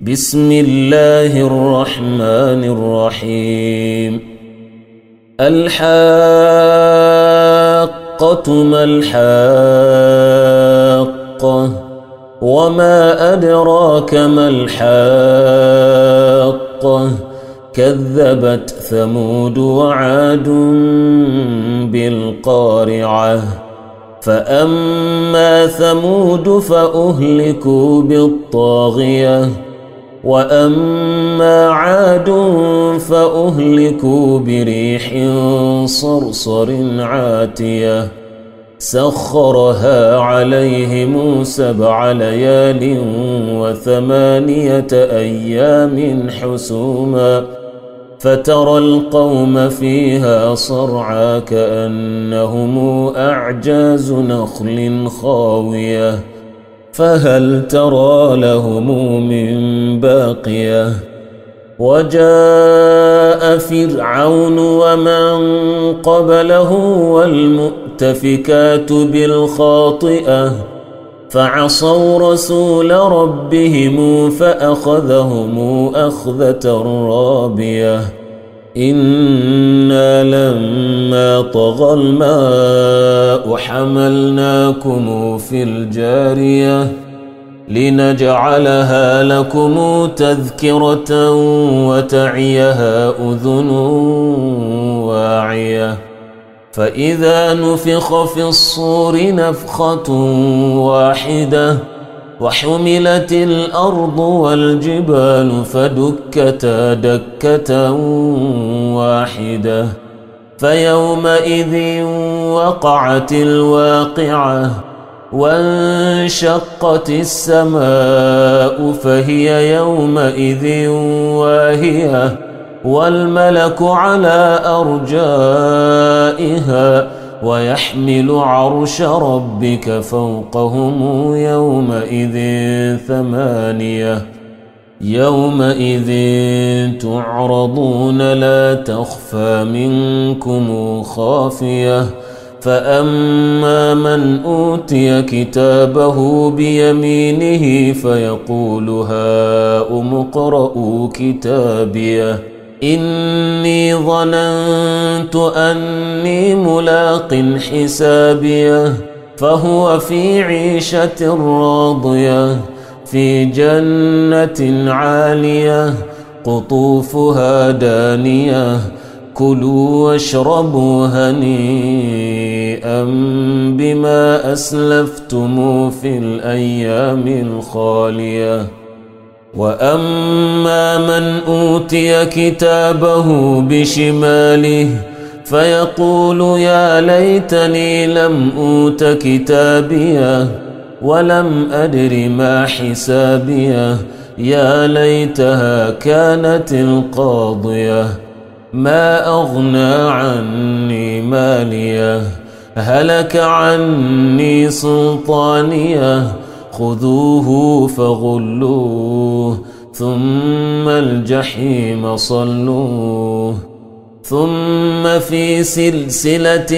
بسم الله الرحمن الرحيم. الحاقة ما الحاقة وما أدراك ما الحاقة كذبت ثمود وعاد بالقارعة فأما ثمود فأهلكوا بالطاغية وأما عاد فأهلكوا بريح صرصر عاتية سخرها عليهم 7 ليال و8 أيام حسوما فترى القوم فيها صرعى كأنهم أعجاز نخل خاوية فهل ترى لهم من باقية وجاء فرعون ومن قبله والمؤتفكات بالخاطئة فعصوا رسول ربهم فأخذهم أخذة رابية إنا لما طغى الماء حملناكم في الجارية لنجعلها لكم تذكرة وتعيها أذن واعية فإذا نفخ في الصور نفخة واحدة وحملت الأرض والجبال فدكتا دكة واحدة فيومئذ وقعت الواقعة وانشقت السماء فهي يومئذ واهية والملك على أرجائها ويحمل عرش ربك فوقهم يومئذ 8 يومئذ تعرضون لا تخفى منكم خافية فأما من أوتي كتابه بيمينه فيقول هاؤم اقرءوا كتابيه إني ظننت أني ملاق حسابيه فهو في عيشة راضية في جنة عالية قطوفها دانية كلوا واشربوا هنيئا بما أسلفتم في الأيام الخالية وأما من أوتي كتابه بشماله فيقول يا ليتني لم أوت كتابيه ولم أدر ما حسابيه يا ليتها كانت القاضية ما أغنى عني ماليه هلك عني سلطانيه خذوه فغلوه ثم الجحيم صلوه ثم في سلسلة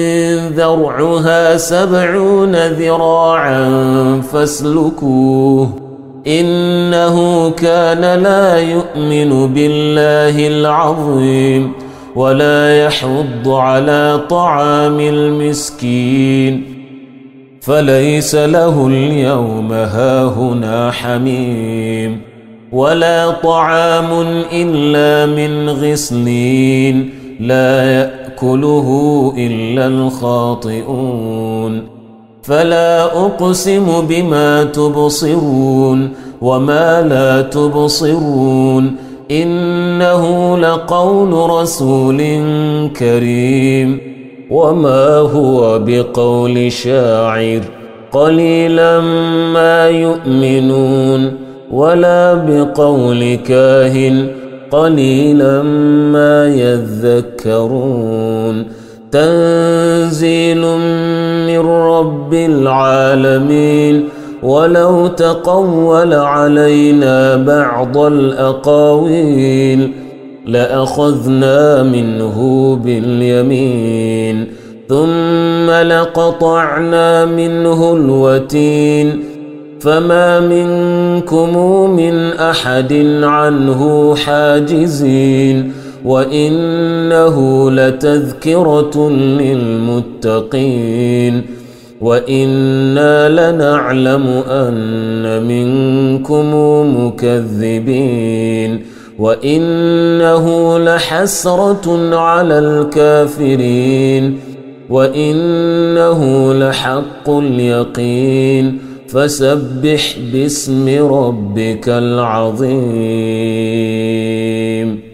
ذرعها 70 ذراعا فاسلكوه إنه كان لا يؤمن بالله العظيم ولا يحض على طعام المسكين فليس له اليوم هاهنا حميم ولا طعام إلا من غسلين لا يأكله إلا الخاطئون فلا أقسم بما تبصرون وما لا تبصرون إنه لقول رسول كريم وما هو بقول شاعر قليلا ما يؤمنون ولا بقول كاهن قليلا ما يذكرون تنزيل من رب العالمين ولو تقول علينا بعض الأقاويل لأخذنا منه باليمين ثم لقطعنا منه الوتين فما منكم من أحد عنه حاجزين وإنه لتذكرة للمتقين وإنا لنعلم أن منكم مكذبين وإنه لحسرة على الكافرين وإنه لحق اليقين فسبح باسم ربك العظيم.